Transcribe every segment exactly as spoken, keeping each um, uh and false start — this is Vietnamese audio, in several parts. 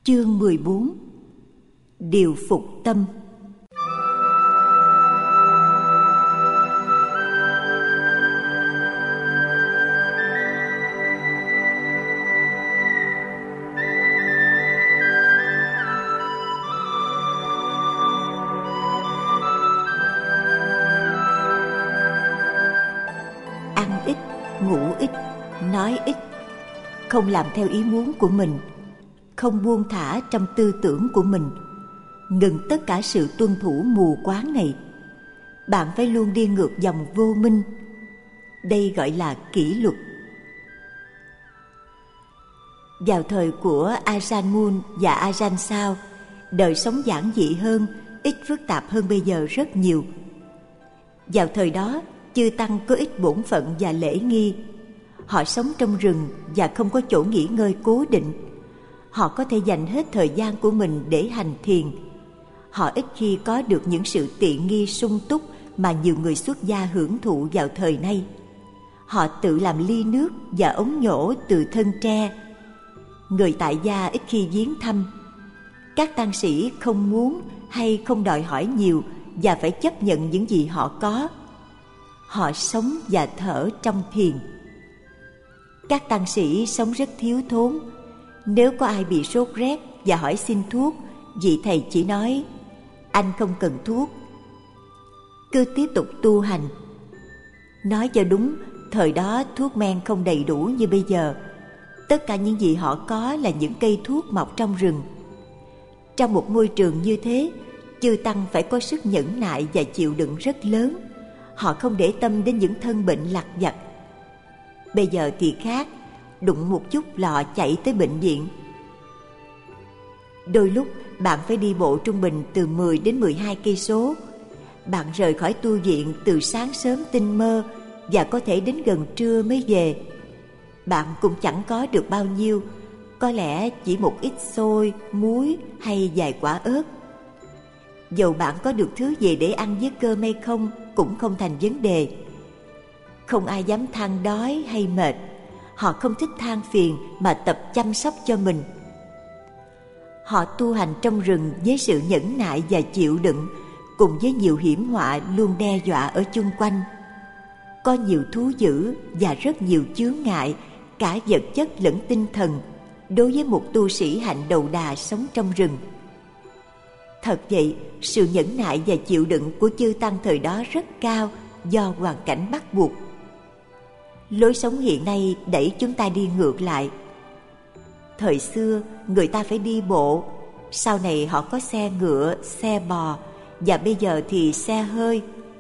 Chương mười bốn. Điều phục tâm. Ăn ít, ngủ ít, nói ít, không làm theo ý muốn của mình, không buông thả trong tư tưởng của mình, ngừng tất cả sự tuân thủ mù quáng này. Bạn phải luôn đi ngược dòng vô minh. Đây gọi là kỷ luật. Vào thời của Ajahn Mun và Ajahn Chah, đời sống giản dị hơn, ít phức tạp hơn bây giờ rất nhiều. Vào thời đó, chư tăng có ít bổn phận và lễ nghi. Họ sống trong rừng và không có chỗ nghỉ ngơi cố định. Họ có thể dành hết thời gian của mình để hành thiền. Họ ít khi có được những sự tiện nghi sung túc mà nhiều người xuất gia hưởng thụ vào thời nay. Họ tự làm ly nước và ống nhổ từ thân tre. Người tại gia ít khi viếng thăm. Các tăng sĩ không muốn hay không đòi hỏi nhiều và phải chấp nhận những gì họ có. Họ sống và thở trong thiền. Các tăng sĩ sống rất thiếu thốn. Nếu có ai bị sốt rét và hỏi xin thuốc, vị thầy chỉ nói: anh không cần thuốc, cứ tiếp tục tu hành. Nói cho đúng, thời đó thuốc men không đầy đủ như bây giờ. Tất cả những gì họ có là những cây thuốc mọc trong rừng. Trong một môi trường như thế, chư tăng phải có sức nhẫn nại và chịu đựng rất lớn. Họ không để tâm đến những thân bệnh lặt vặt. Bây giờ thì khác, đụng một chút lọ chạy tới bệnh viện. Đôi lúc bạn phải đi bộ trung bình từ mười đến mười hai cây số. Bạn rời khỏi tu viện từ sáng sớm tinh mơ và có thể đến gần trưa mới về. Bạn cũng chẳng có được bao nhiêu, có lẽ chỉ một ít xôi, muối hay vài quả ớt. Dầu bạn có được thứ gì để ăn với cơm hay không cũng không thành vấn đề. Không ai dám than đói hay mệt. Họ không thích than phiền mà tập chăm sóc cho mình. Họ tu hành trong rừng với sự nhẫn nại và chịu đựng, cùng với nhiều hiểm họa luôn đe dọa ở chung quanh. Có nhiều thú dữ và rất nhiều chướng ngại, cả vật chất lẫn tinh thần, đối với một tu sĩ hạnh đầu đà sống trong rừng. Thật vậy, sự nhẫn nại và chịu đựng của chư tăng thời đó rất cao do hoàn cảnh bắt buộc. Lối sống hiện nay đẩy chúng ta đi ngược lại. Thời xưa, người ta phải đi bộ, sau này họ có xe ngựa, xe bò, và bây giờ thì xe hơi.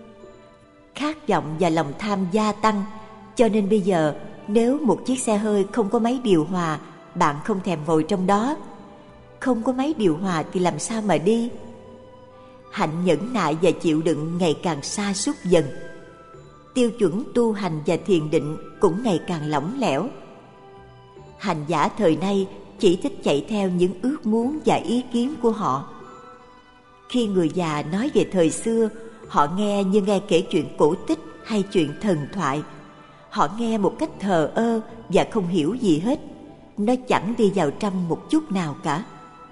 Khát vọng và lòng tham gia tăng, cho nên bây giờ nếu một chiếc xe hơi không có máy điều hòa, bạn không thèm ngồi trong đó. Không có máy điều hòa thì làm sao mà đi? Hạnh nhẫn nại và chịu đựng ngày càng sa sút dần. Tiêu chuẩn tu hành và thiền định cũng ngày càng lỏng lẻo. Hành giả thời nay chỉ thích chạy theo những ước muốn và ý kiến của họ. Khi người già nói về thời xưa, họ nghe như nghe kể chuyện cổ tích hay chuyện thần thoại. Họ nghe một cách thờ ơ và không hiểu gì hết. Nó chẳng đi vào trong một chút nào cả.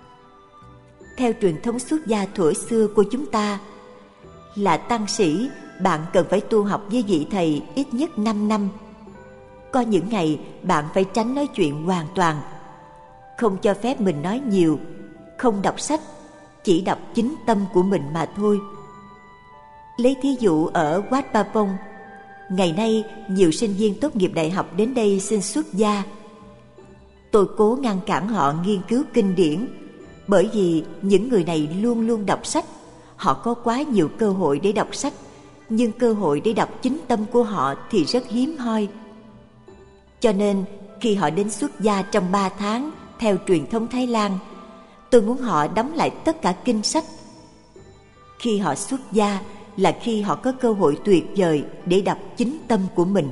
Theo truyền thống xuất gia thuở xưa của chúng ta, là tăng sĩ, bạn cần phải tu học với vị thầy ít nhất năm năm. Có những ngày bạn phải tránh nói chuyện hoàn toàn, không cho phép mình nói nhiều, không đọc sách, chỉ đọc chính tâm của mình mà thôi. Lấy thí dụ ở Wat Pa Pong, ngày nay nhiều sinh viên tốt nghiệp đại học đến đây xin xuất gia. Tôi cố ngăn cản họ nghiên cứu kinh điển, bởi vì những người này luôn luôn đọc sách. Họ có quá nhiều cơ hội để đọc sách, nhưng cơ hội để đọc chính tâm của họ thì rất hiếm hoi. Cho nên khi họ đến xuất gia trong ba tháng theo truyền thống Thái Lan, tôi muốn họ đóng lại tất cả kinh sách. Khi họ xuất gia là khi họ có cơ hội tuyệt vời để đọc chính tâm của mình.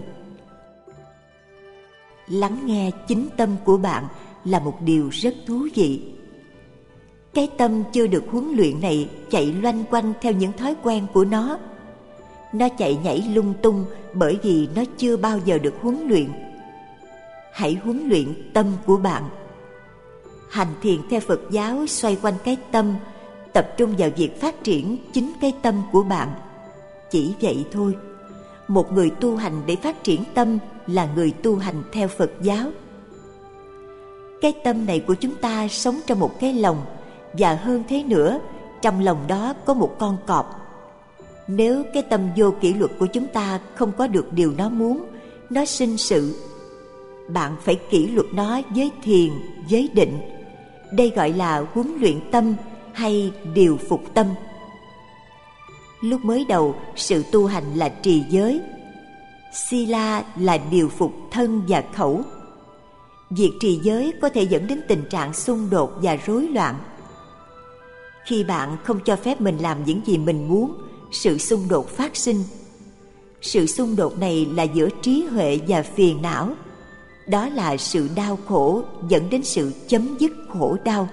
Lắng nghe chính tâm của bạn là một điều rất thú vị. Cái tâm chưa được huấn luyện này chạy loanh quanh theo những thói quen của nó. Nó chạy nhảy lung tung bởi vì nó chưa bao giờ được huấn luyện. Hãy huấn luyện tâm của bạn. Hành thiền theo Phật giáo xoay quanh cái tâm, tập trung vào việc phát triển chính cái tâm của bạn. Chỉ vậy thôi. Một người tu hành để phát triển tâm là người tu hành theo Phật giáo. Cái tâm này của chúng ta sống trong một cái lồng, và hơn thế nữa, trong lòng đó có một con cọp. Nếu cái tâm vô kỷ luật của chúng ta không có được điều nó muốn, nó sinh sự, bạn phải kỷ luật nó với thiền, với định. Đây gọi là huấn luyện tâm hay điều phục tâm. Lúc mới đầu, sự tu hành là trì giới. Sila là điều phục thân và khẩu. Việc trì giới có thể dẫn đến tình trạng xung đột và rối loạn. Khi bạn không cho phép mình làm những gì mình muốn, sự xung đột phát sinh. Sự xung đột này là giữa trí huệ và phiền não. Đó là sự đau khổ dẫn đến sự chấm dứt khổ đau.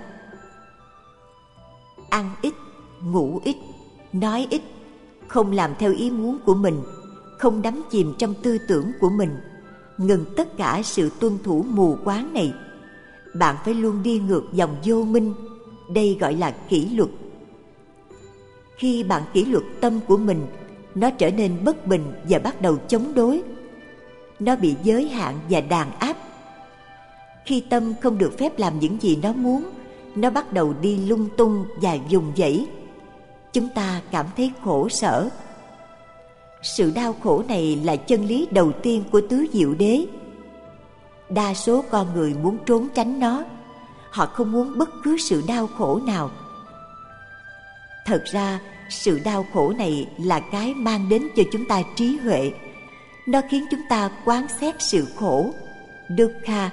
Ăn ít, ngủ ít, nói ít, không làm theo ý muốn của mình, không đắm chìm trong tư tưởng của mình, ngừng tất cả sự tuân thủ mù quáng này. Bạn phải luôn đi ngược dòng vô minh. Đây gọi là kỷ luật. Khi bạn kỷ luật tâm của mình, nó trở nên bất bình và bắt đầu chống đối. Nó bị giới hạn và đàn áp. Khi tâm không được phép làm những gì nó muốn, nó bắt đầu đi lung tung và vùng vẫy. Chúng ta cảm thấy khổ sở. Sự đau khổ này là chân lý đầu tiên của tứ diệu đế. Đa số con người muốn trốn tránh nó. Họ không muốn bất cứ sự đau khổ nào. Thật ra, sự đau khổ này là cái mang đến cho chúng ta trí huệ. Nó khiến chúng ta quán xét sự khổ, dukkha.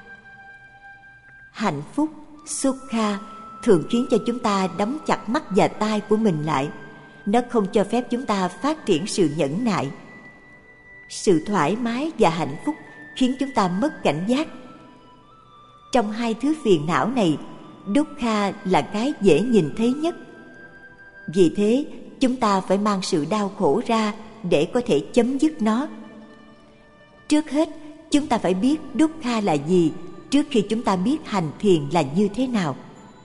Hạnh phúc, sukha, thường khiến cho chúng ta đóng chặt mắt và tai của mình lại. Nó không cho phép chúng ta phát triển sự nhẫn nại. Sự thoải mái và hạnh phúc khiến chúng ta mất cảnh giác. Trong hai thứ phiền não này, dukkha là cái dễ nhìn thấy nhất. Vì thế, chúng ta phải mang sự đau khổ ra để có thể chấm dứt nó. Trước hết, chúng ta phải biết dukkha là gì trước khi chúng ta biết hành thiền là như thế nào.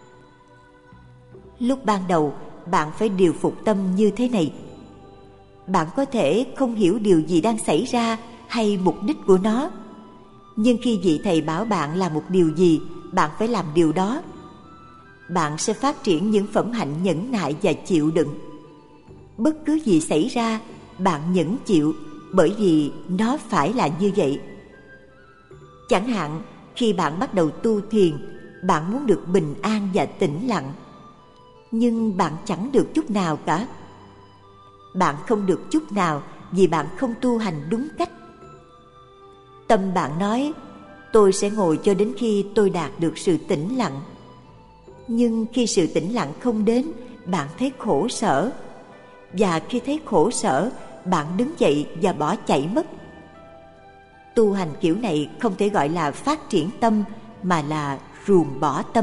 Lúc ban đầu, bạn phải điều phục tâm như thế này. Bạn có thể không hiểu điều gì đang xảy ra hay mục đích của nó. Nhưng khi vị thầy bảo bạn làm một điều gì, bạn phải làm điều đó. Bạn sẽ phát triển những phẩm hạnh nhẫn nại và chịu đựng. Bất cứ gì xảy ra, bạn nhẫn chịu, bởi vì nó phải là như vậy. Chẳng hạn, khi bạn bắt đầu tu thiền, bạn muốn được bình an và tĩnh lặng. Nhưng bạn chẳng được chút nào cả. Bạn không được chút nào vì bạn không tu hành đúng cách. Tâm bạn nói, tôi sẽ ngồi cho đến khi tôi đạt được sự tĩnh lặng. Nhưng khi sự tĩnh lặng không đến, bạn thấy khổ sở. Và khi thấy khổ sở, bạn đứng dậy và bỏ chạy mất. Tu hành kiểu này không thể gọi là phát triển tâm, mà là ruồng bỏ tâm.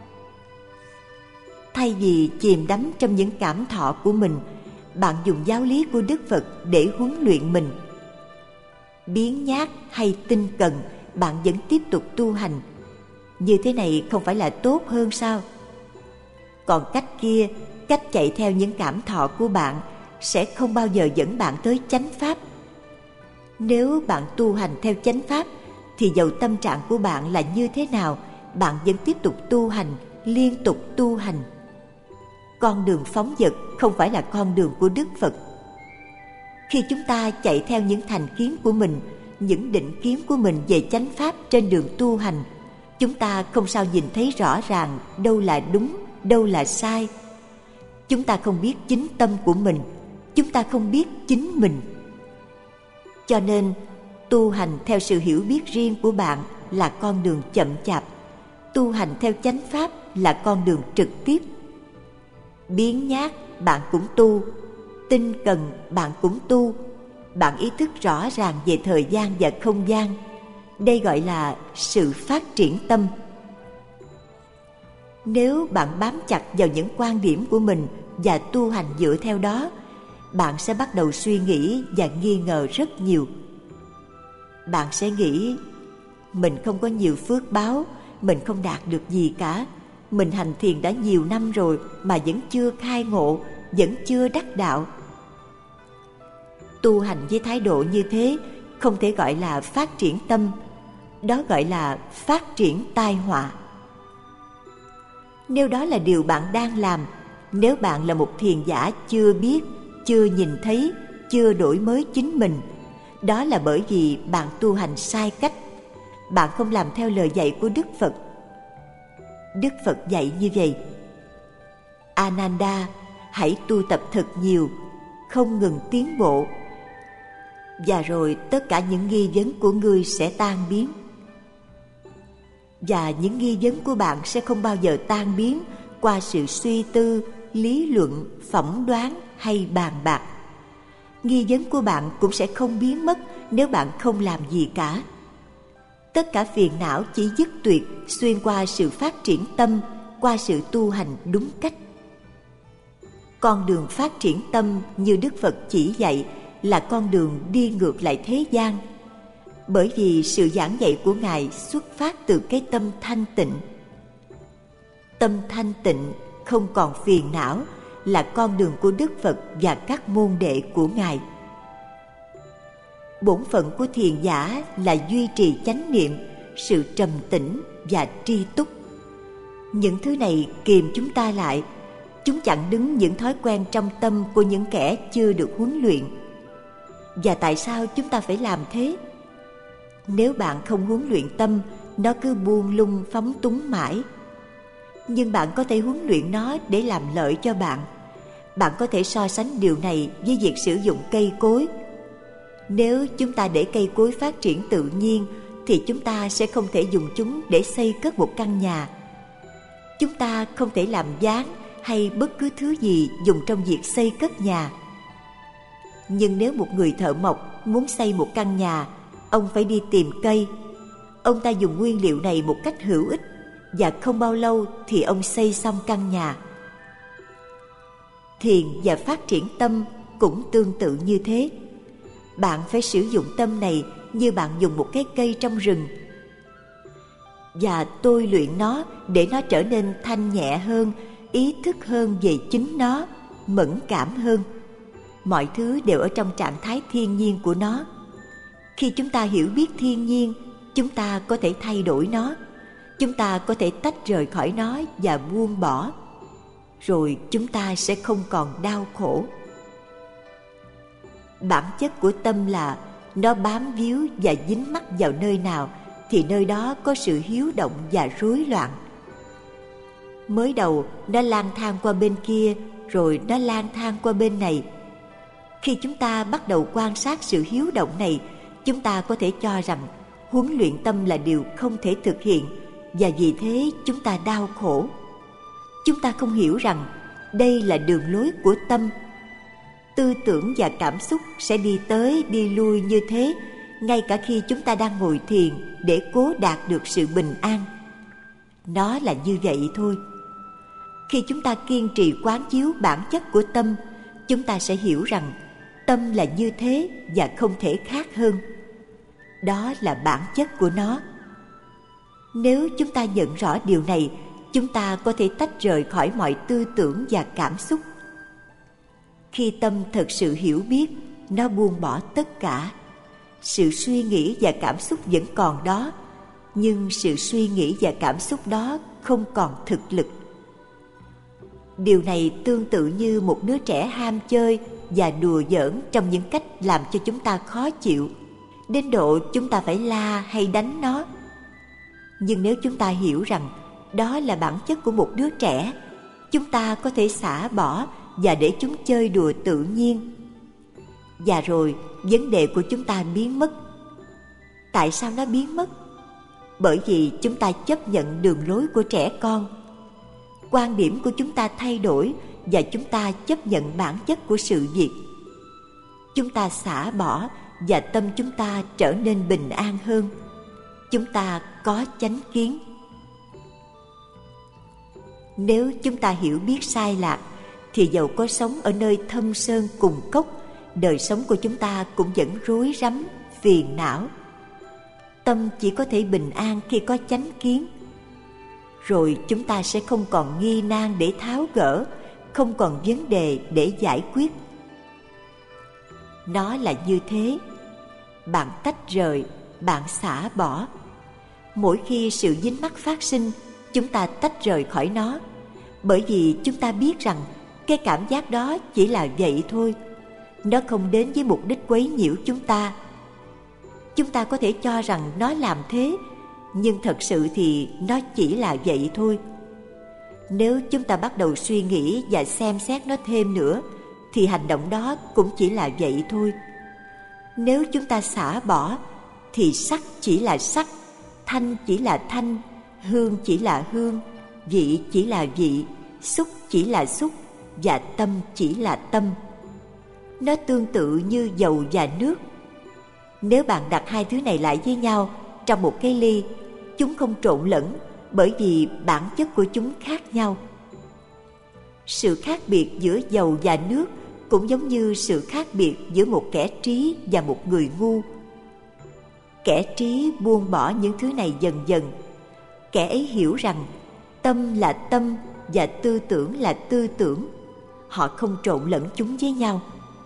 Thay vì chìm đắm trong những cảm thọ của mình, bạn dùng giáo lý của Đức Phật để huấn luyện mình. Biếng nhác hay tinh cần, bạn vẫn tiếp tục tu hành. Như thế này không phải là tốt hơn sao? Còn cách kia, cách chạy theo những cảm thọ của bạn sẽ không bao giờ dẫn bạn tới chánh pháp. Nếu bạn tu hành theo chánh pháp, thì dầu tâm trạng của bạn là như thế nào, bạn vẫn tiếp tục tu hành, liên tục tu hành. Con đường phóng dật không phải là con đường của Đức Phật. Khi chúng ta chạy theo những thành kiến của mình, những định kiến của mình về chánh pháp trên đường tu hành, chúng ta không sao nhìn thấy rõ ràng đâu là đúng, đâu là sai. Chúng ta không biết chính tâm của mình, chúng ta không biết chính mình. Cho nên, tu hành theo sự hiểu biết riêng của bạn là con đường chậm chạp. Tu hành theo chánh pháp là con đường trực tiếp. Biếng nhác, bạn cũng tu. Tinh cần, bạn cũng tu. Bạn ý thức rõ ràng về thời gian và không gian. Đây gọi là sự phát triển tâm. Nếu bạn bám chặt vào những quan điểm của mình và tu hành dựa theo đó, bạn sẽ bắt đầu suy nghĩ và nghi ngờ rất nhiều. Bạn sẽ nghĩ, mình không có nhiều phước báo, mình không đạt được gì cả. Mình hành thiền đã nhiều năm rồi mà vẫn chưa khai ngộ, vẫn chưa đắc đạo. Tu hành với thái độ như thế không thể gọi là phát triển tâm, đó gọi là phát triển tai họa. Nếu đó là điều bạn đang làm, nếu bạn là một thiền giả chưa biết, chưa nhìn thấy, chưa đổi mới chính mình, đó là bởi vì bạn tu hành sai cách. Bạn không làm theo lời dạy của Đức Phật. Đức Phật dạy như vậy: Ananda, hãy tu tập thật nhiều, không ngừng tiến bộ, và rồi tất cả những nghi vấn của ngươi sẽ tan biến. Và những nghi vấn của bạn sẽ không bao giờ tan biến qua sự suy tư, lý luận, phỏng đoán hay bàn bạc. Nghi vấn của bạn cũng sẽ không biến mất nếu bạn không làm gì cả. Tất cả phiền não chỉ dứt tuyệt xuyên qua sự phát triển tâm, qua sự tu hành đúng cách. Con đường phát triển tâm như Đức Phật chỉ dạy là con đường đi ngược lại thế gian, bởi vì sự giảng dạy của Ngài xuất phát từ cái tâm thanh tịnh. Tâm thanh tịnh không còn phiền não là con đường của Đức Phật và các môn đệ của Ngài. Bổn phận của thiền giả là duy trì chánh niệm, sự trầm tĩnh và tri túc. Những thứ này kìm chúng ta lại, chúng chặn đứng những thói quen trong tâm của những kẻ chưa được huấn luyện. Và tại sao chúng ta phải làm thế? Nếu bạn không huấn luyện tâm, nó cứ buông lung phóng túng mãi. Nhưng bạn có thể huấn luyện nó để làm lợi cho bạn. Bạn có thể so sánh điều này với việc sử dụng cây cối. Nếu chúng ta để cây cối phát triển tự nhiên thì chúng ta sẽ không thể dùng chúng để xây cất một căn nhà. Chúng ta không thể làm ván hay bất cứ thứ gì dùng trong việc xây cất nhà. Nhưng nếu một người thợ mộc muốn xây một căn nhà, ông phải đi tìm cây. Ông ta dùng nguyên liệu này một cách hữu ích, và không bao lâu thì ông xây xong căn nhà. Thiền và phát triển tâm cũng tương tự như thế. Bạn phải sử dụng tâm này như bạn dùng một cái cây trong rừng, và tôi luyện nó để nó trở nên thanh nhẹ hơn, ý thức hơn về chính nó, mẫn cảm hơn. Mọi thứ đều ở trong trạng thái thiên nhiên của nó. Khi chúng ta hiểu biết thiên nhiên, chúng ta có thể thay đổi nó. Chúng ta có thể tách rời khỏi nó và buông bỏ. Rồi chúng ta sẽ không còn đau khổ. Bản chất của tâm là nó bám víu và dính mắc vào nơi nào thì nơi đó có sự hiếu động và rối loạn. Mới đầu nó lang thang qua bên kia, rồi nó lang thang qua bên này. Khi chúng ta bắt đầu quan sát sự hiếu động này, chúng ta có thể cho rằng huấn luyện tâm là điều không thể thực hiện, và vì thế chúng ta đau khổ. Chúng ta không hiểu rằng đây là đường lối của tâm. Tư tưởng và cảm xúc sẽ đi tới đi lui như thế, ngay cả khi chúng ta đang ngồi thiền để cố đạt được sự bình an. Nó là như vậy thôi. Khi chúng ta kiên trì quán chiếu bản chất của tâm, chúng ta sẽ hiểu rằng tâm là như thế và không thể khác hơn. Đó là bản chất của nó. Nếu chúng ta nhận rõ điều này, chúng ta có thể tách rời khỏi mọi tư tưởng và cảm xúc. Khi tâm thật sự hiểu biết, nó buông bỏ tất cả. Sự suy nghĩ và cảm xúc vẫn còn đó, nhưng sự suy nghĩ và cảm xúc đó không còn thực lực. Điều này tương tự như một đứa trẻ ham chơi và đùa giỡn trong những cách làm cho chúng ta khó chịu, đến độ chúng ta phải la hay đánh nó. Nhưng nếu chúng ta hiểu rằng đó là bản chất của một đứa trẻ, chúng ta có thể xả bỏ và để chúng chơi đùa tự nhiên. Và rồi vấn đề của chúng ta biến mất. Tại sao nó biến mất? Bởi vì chúng ta chấp nhận đường lối của trẻ con. Quan điểm của chúng ta thay đổi và chúng ta chấp nhận bản chất của sự việc. Chúng ta xả bỏ và tâm chúng ta trở nên bình an hơn. Chúng ta có chánh kiến. Nếu chúng ta hiểu biết sai lạc, thì dầu có sống ở nơi thâm sơn cùng cốc, đời sống của chúng ta cũng vẫn rối rắm, phiền não. Tâm chỉ có thể bình an khi có chánh kiến. rồi chúng ta sẽ không còn nghi nan để tháo gỡ, không còn vấn đề để giải quyết. Nó là như thế. Bạn tách rời, bạn xả bỏ. Mỗi khi sự dính mắc phát sinh, chúng ta tách rời khỏi nó, bởi vì chúng ta biết rằng cái cảm giác đó chỉ là vậy thôi. Nó không đến với mục đích quấy nhiễu chúng ta. Chúng ta có thể cho rằng nó làm thế, nhưng thật sự thì nó chỉ là vậy thôi. Nếu chúng ta bắt đầu suy nghĩ và xem xét nó thêm nữa, thì hành động đó cũng chỉ là vậy thôi. Nếu chúng ta xả bỏ, thì sắc chỉ là sắc, thanh chỉ là thanh, hương chỉ là hương, vị chỉ là vị, xúc chỉ là xúc, và tâm chỉ là tâm. Nó tương tự như dầu và nước. Nếu bạn đặt hai thứ này lại với nhau trong một cái ly, chúng không trộn lẫn, bởi vì bản chất của chúng khác nhau. Sự khác biệt giữa dầu và nước cũng giống như sự khác biệt giữa một kẻ trí và một người ngu. Kẻ trí buông bỏ những thứ này dần dần. Kẻ ấy hiểu rằng tâm là tâm và tư tưởng là tư tưởng. Họ không trộn lẫn chúng với nhau.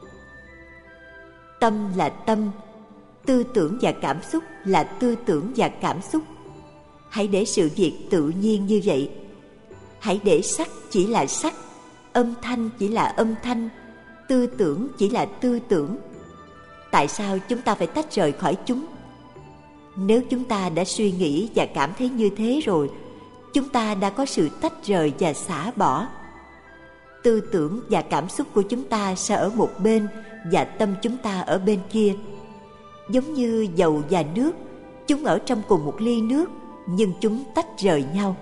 Tâm là tâm, tư tưởng và cảm xúc là tư tưởng và cảm xúc. Hãy để sự việc tự nhiên như vậy. Hãy để sắc chỉ là sắc, âm thanh chỉ là âm thanh, tư tưởng chỉ là tư tưởng. Tại sao chúng ta phải tách rời khỏi chúng? Nếu chúng ta đã suy nghĩ và cảm thấy như thế rồi, chúng ta đã có sự tách rời và xả bỏ. Tư tưởng và cảm xúc của chúng ta sẽ ở một bên và tâm chúng ta ở bên kia. Giống như dầu và nước, chúng ở trong cùng một ly nước, nhưng chúng tách rời nhau.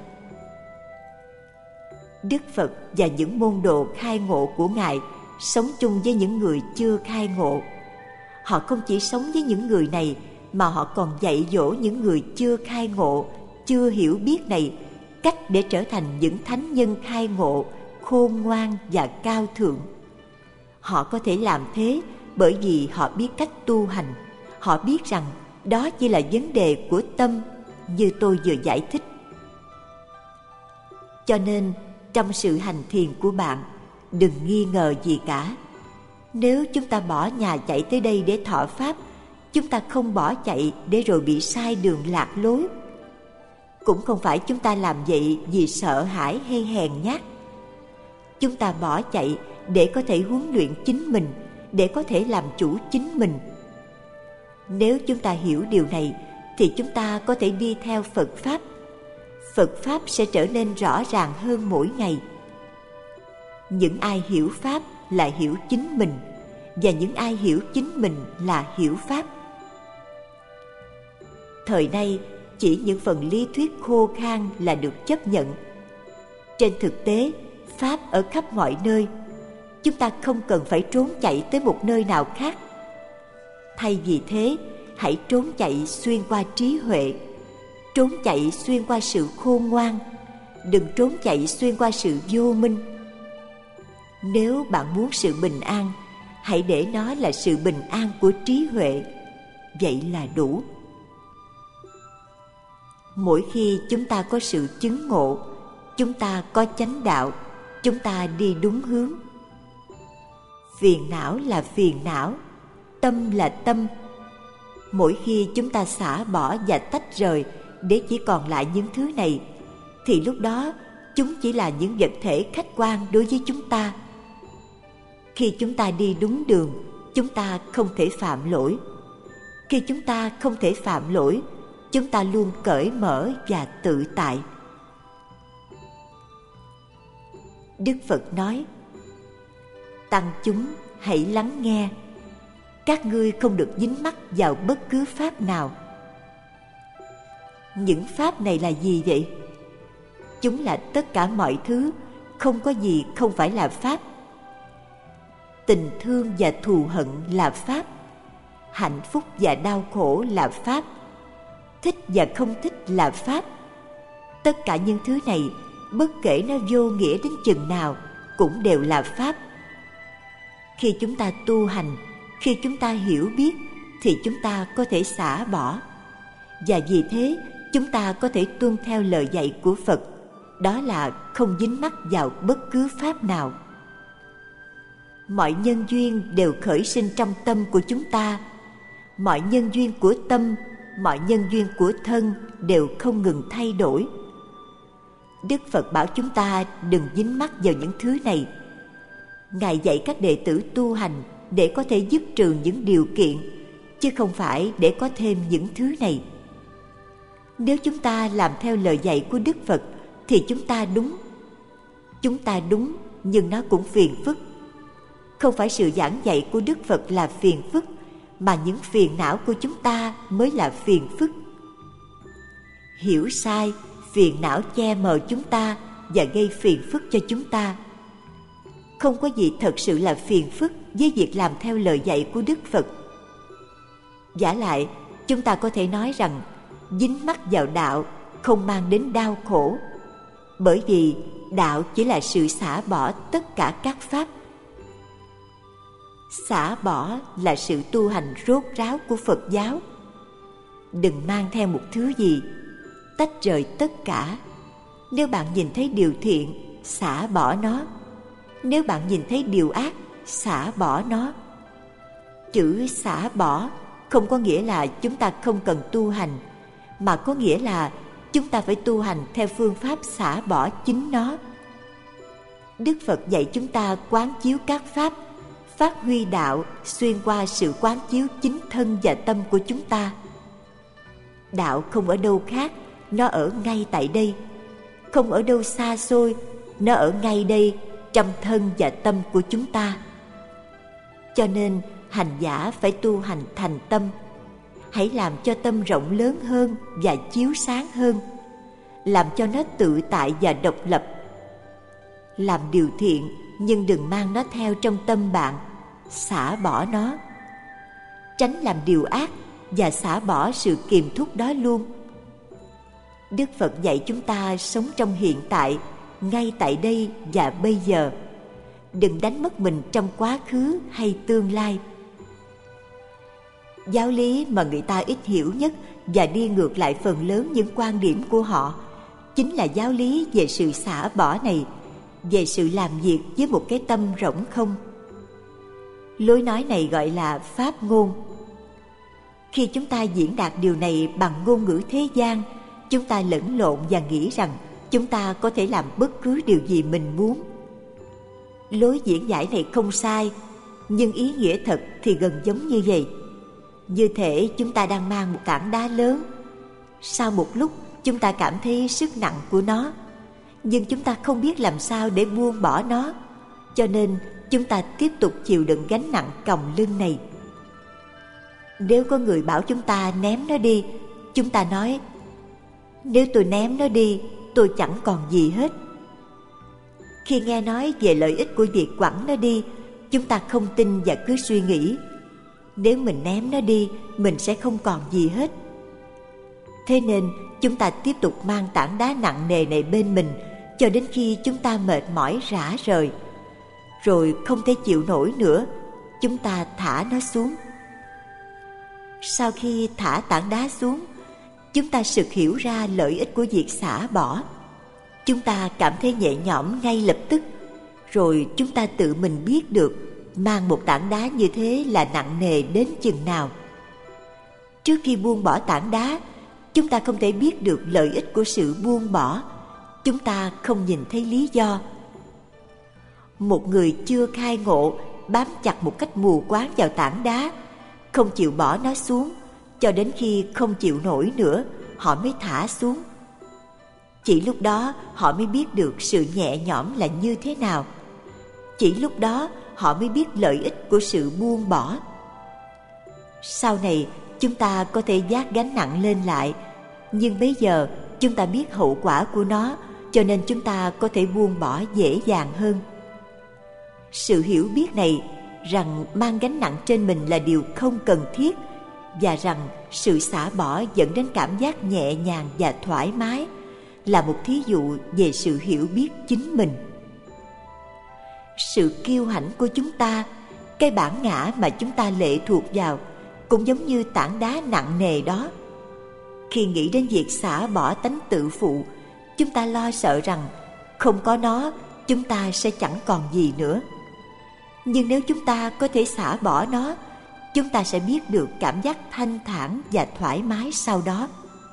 Đức Phật và những môn đồ khai ngộ của Ngài sống chung với những người chưa khai ngộ. Họ không chỉ sống với những người này, mà họ còn dạy dỗ những người chưa khai ngộ, chưa hiểu biết này cách để trở thành những thánh nhân khai ngộ, khôn ngoan và cao thượng. Họ có thể làm thế bởi vì họ biết cách tu hành. Họ biết rằng đó chỉ là vấn đề của tâm, như tôi vừa giải thích. Cho nên trong sự hành thiền của bạn, đừng nghi ngờ gì cả. Nếu chúng ta bỏ nhà chạy tới đây để thọ pháp, chúng ta không bỏ chạy để rồi bị sai đường lạc lối. Cũng không phải chúng ta làm vậy vì sợ hãi hay hèn nhát. Chúng ta bỏ chạy để có thể huấn luyện chính mình, để có thể làm chủ chính mình. Nếu chúng ta hiểu điều này, thì chúng ta có thể đi theo Phật Pháp. Phật Pháp sẽ trở nên rõ ràng hơn mỗi ngày. Những ai hiểu Pháp là hiểu chính mình, và những ai hiểu chính mình là hiểu Pháp. Thời nay, chỉ những phần lý thuyết khô khan là được chấp nhận. Trên thực tế, Pháp ở khắp mọi nơi. Chúng ta không cần phải trốn chạy tới một nơi nào khác. Thay vì thế, hãy trốn chạy xuyên qua trí huệ, trốn chạy xuyên qua sự khôn ngoan, đừng trốn chạy xuyên qua sự vô minh. Nếu bạn muốn sự bình an, hãy để nó là sự bình an của trí huệ. Vậy là đủ. Mỗi khi chúng ta có sự chứng ngộ, chúng ta có chánh đạo, chúng ta đi đúng hướng. Phiền não là phiền não, tâm là tâm. Mỗi khi chúng ta xả bỏ và tách rời để chỉ còn lại những thứ này, thì lúc đó chúng chỉ là những vật thể khách quan đối với chúng ta. Khi chúng ta đi đúng đường, chúng ta không thể phạm lỗi. Khi chúng ta không thể phạm lỗi, chúng ta luôn cởi mở và tự tại. Đức Phật nói: Tăng chúng hãy lắng nghe. Các ngươi không được dính mắc vào bất cứ pháp nào. Những pháp này là gì vậy? Chúng là tất cả mọi thứ, không có gì không phải là pháp. Tình thương và thù hận là pháp. Hạnh phúc và đau khổ là pháp. Thích và không thích là pháp. Tất cả những thứ này, bất kể nó vô nghĩa đến chừng nào, cũng đều là pháp. Khi chúng ta tu hành, khi chúng ta hiểu biết, thì chúng ta có thể xả bỏ. Và vì thế, chúng ta có thể tuân theo lời dạy của Phật, đó là không dính mắc vào bất cứ pháp nào. Mọi nhân duyên đều khởi sinh trong tâm của chúng ta. Mọi nhân duyên của tâm, mọi nhân duyên của thân đều không ngừng thay đổi. Đức Phật bảo chúng ta đừng dính mắc vào những thứ này. Ngài dạy các đệ tử tu hành để có thể dứt trừ những điều kiện, chứ không phải để có thêm những thứ này. Nếu chúng ta làm theo lời dạy của Đức Phật thì chúng ta đúng. Chúng ta đúng, nhưng nó cũng phiền phức. Không phải sự giảng dạy của Đức Phật là phiền phức, mà những phiền não của chúng ta mới là phiền phức. Hiểu sai, phiền não che mờ chúng ta và gây phiền phức cho chúng ta. Không có gì thật sự là phiền phức với việc làm theo lời dạy của Đức Phật. Vả lại, chúng ta có thể nói rằng dính mắc vào đạo không mang đến đau khổ, bởi vì đạo chỉ là sự xả bỏ tất cả các pháp. Xả bỏ là sự tu hành rốt ráo của Phật giáo. Đừng mang theo một thứ gì, tách rời tất cả. Nếu bạn nhìn thấy điều thiện, xả bỏ nó. Nếu bạn nhìn thấy điều ác, xả bỏ nó. Chữ xả bỏ không có nghĩa là chúng ta không cần tu hành, mà có nghĩa là chúng ta phải tu hành theo phương pháp xả bỏ chính nó. Đức Phật dạy chúng ta quán chiếu các pháp, phát huy đạo xuyên qua sự quán chiếu chính thân và tâm của chúng ta. Đạo không ở đâu khác, nó ở ngay tại đây. Không ở đâu xa xôi, nó ở ngay đây, trong thân và tâm của chúng ta. Cho nên hành giả phải tu hành thành tâm. Hãy làm cho tâm rộng lớn hơn và chiếu sáng hơn, làm cho nó tự tại và độc lập. Làm điều thiện nhưng đừng mang nó theo trong tâm bạn, xả bỏ nó. Tránh làm điều ác và xả bỏ sự kiềm thúc đó luôn. Đức Phật dạy chúng ta sống trong hiện tại, ngay tại đây và bây giờ. Đừng đánh mất mình trong quá khứ hay tương lai. Giáo lý mà người ta ít hiểu nhất và đi ngược lại phần lớn những quan điểm của họ chính là giáo lý về sự xả bỏ này, về sự làm việc với một cái tâm rỗng không. Lối nói này gọi là pháp ngôn. Khi chúng ta diễn đạt điều này bằng ngôn ngữ thế gian, chúng ta lẫn lộn và nghĩ rằng chúng ta có thể làm bất cứ điều gì mình muốn. Lối diễn giải này không sai, nhưng ý nghĩa thật thì gần giống như vậy. Như thể chúng ta đang mang một tảng đá lớn. Sau một lúc, chúng ta cảm thấy sức nặng của nó, nhưng chúng ta không biết làm sao để buông bỏ nó, cho nên chúng ta tiếp tục chịu đựng gánh nặng còng lưng này. Nếu có người bảo chúng ta ném nó đi, chúng ta nói: nếu tôi ném nó đi, tôi chẳng còn gì hết. Khi nghe nói về lợi ích của việc quẳng nó đi, chúng ta không tin và cứ suy nghĩ: nếu mình ném nó đi, mình sẽ không còn gì hết. Thế nên chúng ta tiếp tục mang tảng đá nặng nề này bên mình cho đến khi chúng ta mệt mỏi rã rời. Rồi không thể chịu nổi nữa, chúng ta thả nó xuống. Sau khi thả tảng đá xuống, chúng ta sực hiểu ra lợi ích của việc xả bỏ. Chúng ta cảm thấy nhẹ nhõm ngay lập tức. Rồi chúng ta tự mình biết được mang một tảng đá như thế là nặng nề đến chừng nào. Trước khi buông bỏ tảng đá, chúng ta không thể biết được lợi ích của sự buông bỏ. Chúng ta không nhìn thấy lý do. Một người chưa khai ngộ bám chặt một cách mù quáng vào tảng đá, không chịu bỏ nó xuống, cho đến khi không chịu nổi nữa, họ mới thả xuống. Chỉ lúc đó họ mới biết được sự nhẹ nhõm là như thế nào. Chỉ lúc đó họ mới biết lợi ích của sự buông bỏ. Sau này chúng ta có thể vác gánh nặng lên lại, nhưng bây giờ chúng ta biết hậu quả của nó, cho nên chúng ta có thể buông bỏ dễ dàng hơn. Sự hiểu biết này, rằng mang gánh nặng trên mình là điều không cần thiết, và rằng sự xả bỏ dẫn đến cảm giác nhẹ nhàng và thoải mái, là một thí dụ về sự hiểu biết chính mình. Sự kiêu hãnh của chúng ta, cái bản ngã mà chúng ta lệ thuộc vào, cũng giống như tảng đá nặng nề đó. Khi nghĩ đến việc xả bỏ tánh tự phụ, chúng ta lo sợ rằng không có nó, chúng ta sẽ chẳng còn gì nữa. Nhưng nếu chúng ta có thể xả bỏ nó, chúng ta sẽ biết được cảm giác thanh thản và thoải mái sau đó.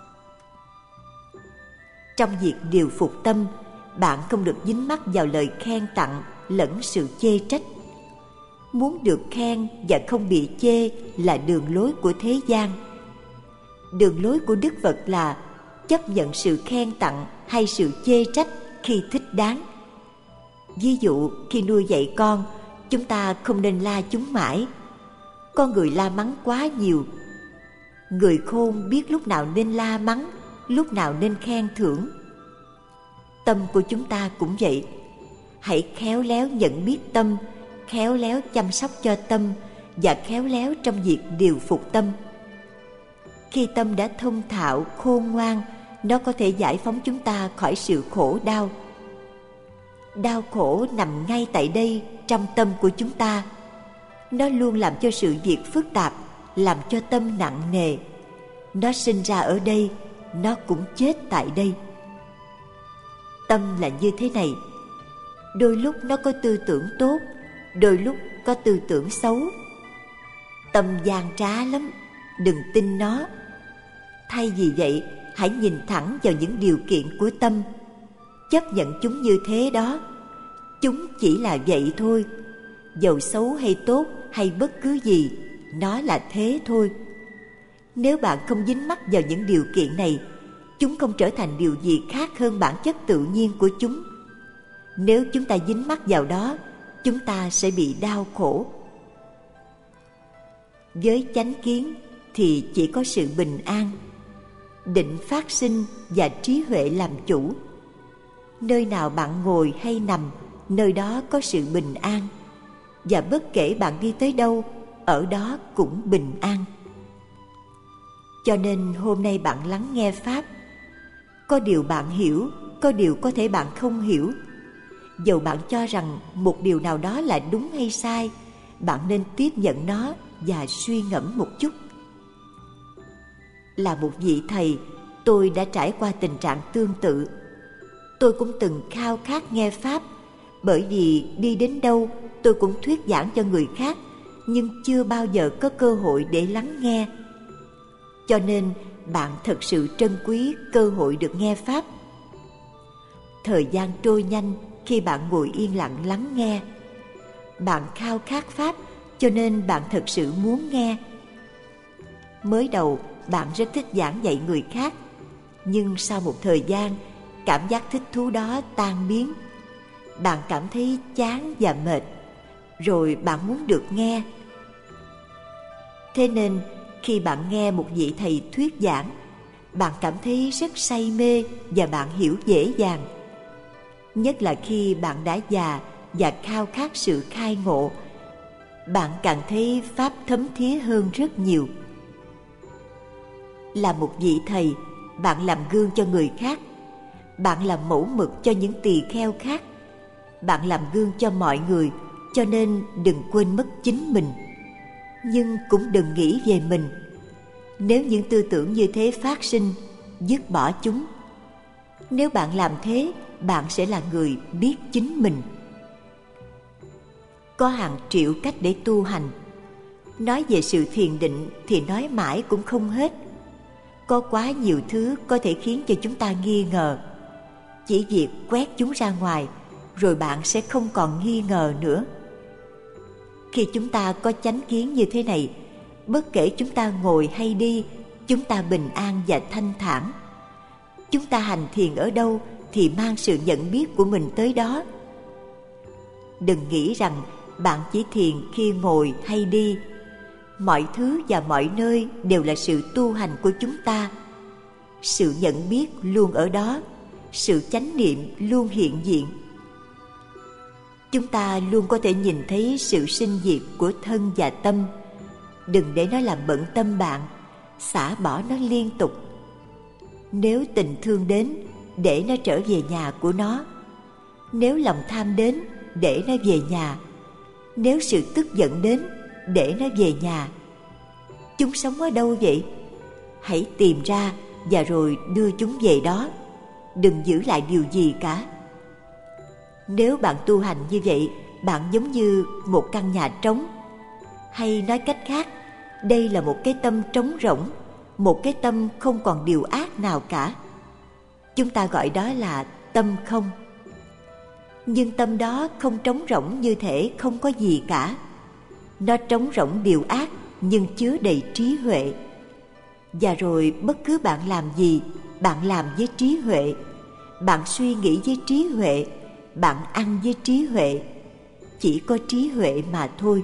Trong việc điều phục tâm, bạn không được dính mắc vào lời khen tặng lẫn sự chê trách. Muốn được khen và không bị chê là đường lối của thế gian. Đường lối của Đức Phật là chấp nhận sự khen tặng hay sự chê trách khi thích đáng. Ví dụ, khi nuôi dạy con, chúng ta không nên la chúng mãi. Con người la mắng quá nhiều. Người khôn biết lúc nào nên la mắng, lúc nào nên khen thưởng. Tâm của chúng ta cũng vậy. Hãy khéo léo nhận biết tâm, khéo léo chăm sóc cho tâm và khéo léo trong việc điều phục tâm. Khi tâm đã thông thạo, khôn ngoan, nó có thể giải phóng chúng ta khỏi sự khổ đau. Đau khổ nằm ngay tại đây, trong tâm của chúng ta. Nó luôn làm cho sự việc phức tạp, làm cho tâm nặng nề. Nó sinh ra ở đây, nó cũng chết tại đây. Tâm là như thế này. Đôi lúc nó có tư tưởng tốt, đôi lúc có tư tưởng xấu. Tâm gian trá lắm, đừng tin nó. Thay vì vậy, hãy nhìn thẳng vào những điều kiện của tâm, chấp nhận chúng như thế đó. Chúng chỉ là vậy thôi. Dầu xấu hay tốt hay bất cứ gì, nó là thế thôi. Nếu bạn không dính mắc vào những điều kiện này, chúng không trở thành điều gì khác hơn bản chất tự nhiên của chúng. Nếu chúng ta dính mắc vào đó, chúng ta sẽ bị đau khổ. Với chánh kiến thì chỉ có sự bình an. Định phát sinh và trí huệ làm chủ. Nơi nào bạn ngồi hay nằm, nơi đó có sự bình an. Và bất kể bạn đi tới đâu, ở đó cũng bình an. Cho nên hôm nay bạn lắng nghe Pháp. Có điều bạn hiểu, có điều có thể bạn không hiểu. Dầu bạn cho rằng một điều nào đó là đúng hay sai, bạn nên tiếp nhận nó và suy ngẫm một chút. Là một vị thầy, tôi đã trải qua tình trạng tương tự. Tôi cũng từng khao khát nghe Pháp, bởi vì đi đến đâu tôi cũng thuyết giảng cho người khác, nhưng chưa bao giờ có cơ hội để lắng nghe. Cho nên bạn thật sự trân quý cơ hội được nghe Pháp. Thời gian trôi nhanh khi bạn ngồi yên lặng lắng nghe. Bạn khao khát Pháp, cho nên bạn thật sự muốn nghe. Mới đầu bạn rất thích giảng dạy người khác, nhưng sau một thời gian, cảm giác thích thú đó tan biến. Bạn cảm thấy chán và mệt, rồi bạn muốn được nghe. Thế nên khi bạn nghe một vị thầy thuyết giảng, bạn cảm thấy rất say mê và bạn hiểu dễ dàng. Nhất là khi bạn đã già và khao khát sự khai ngộ, bạn càng thấy Pháp thấm thía hơn rất nhiều. Là một vị thầy, bạn làm gương cho người khác. Bạn làm mẫu mực cho những tỳ kheo khác. Bạn làm gương cho mọi người, cho nên đừng quên mất chính mình. Nhưng cũng đừng nghĩ về mình. Nếu những tư tưởng như thế phát sinh, dứt bỏ chúng. Nếu bạn làm thế, bạn sẽ là người biết chính mình. Có hàng triệu cách để tu hành. Nói về sự thiền định thì nói mãi cũng không hết. Có quá nhiều thứ có thể khiến cho chúng ta nghi ngờ. Chỉ việc quét chúng ra ngoài, rồi bạn sẽ không còn nghi ngờ nữa. Khi chúng ta có chánh kiến như thế này, bất kể chúng ta ngồi hay đi, chúng ta bình an và thanh thản. Chúng ta hành thiền ở đâu thì mang sự nhận biết của mình tới đó. Đừng nghĩ rằng bạn chỉ thiền khi ngồi hay đi. Mọi thứ và mọi nơi đều là sự tu hành của chúng ta. Sự nhận biết luôn ở đó, sự chánh niệm luôn hiện diện. Chúng ta luôn có thể nhìn thấy sự sinh diệt của thân và tâm. Đừng để nó làm bận tâm bạn, xả bỏ nó liên tục. Nếu tình thương đến, để nó trở về nhà của nó. Nếu lòng tham đến, để nó về nhà. Nếu sự tức giận đến, để nó về nhà. Chúng sống ở đâu vậy? Hãy tìm ra và rồi đưa chúng về đó. đừng giữ lại điều gì cả. Nếu bạn tu hành như vậy, bạn giống như một căn nhà trống. Hay nói cách khác, đây là một cái tâm trống rỗng, một cái tâm không còn điều ác nào cả. Chúng ta gọi đó là tâm không. Nhưng tâm đó không trống rỗng như thể không có gì cả. Nó trống rỗng điều ác nhưng chứa đầy trí huệ. Và rồi bất cứ bạn làm gì, bạn làm với trí huệ. Bạn suy nghĩ với trí huệ, bạn ăn với trí huệ. Chỉ có trí huệ mà thôi.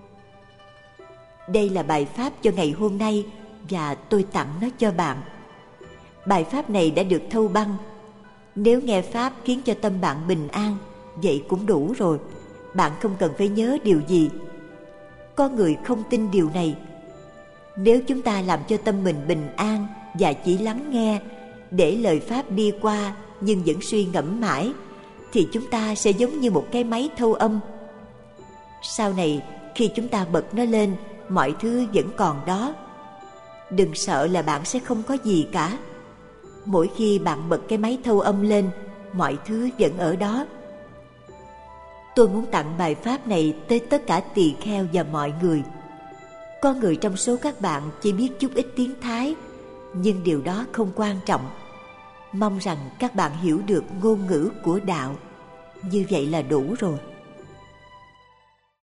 Đây là bài pháp cho ngày hôm nay và tôi tặng nó cho bạn. Bài pháp này đã được thâu băng. Nếu nghe pháp khiến cho tâm bạn bình an, vậy cũng đủ rồi. Bạn không cần phải nhớ điều gì. Có người không tin điều này. Nếu chúng ta làm cho tâm mình bình an và chỉ lắng nghe, để lời pháp đi qua nhưng vẫn suy ngẫm mãi, thì chúng ta sẽ giống như một cái máy thâu âm. Sau này khi chúng ta bật nó lên, mọi thứ vẫn còn đó. Đừng sợ là bạn sẽ không có gì cả. Mỗi khi bạn bật cái máy thâu âm lên, mọi thứ vẫn ở đó. Tôi muốn tặng bài pháp này tới tất cả tỳ kheo và mọi người. Có người trong số các bạn chỉ biết chút ít tiếng Thái, nhưng điều đó không quan trọng. Mong rằng các bạn hiểu được ngôn ngữ của đạo. Như vậy là đủ rồi.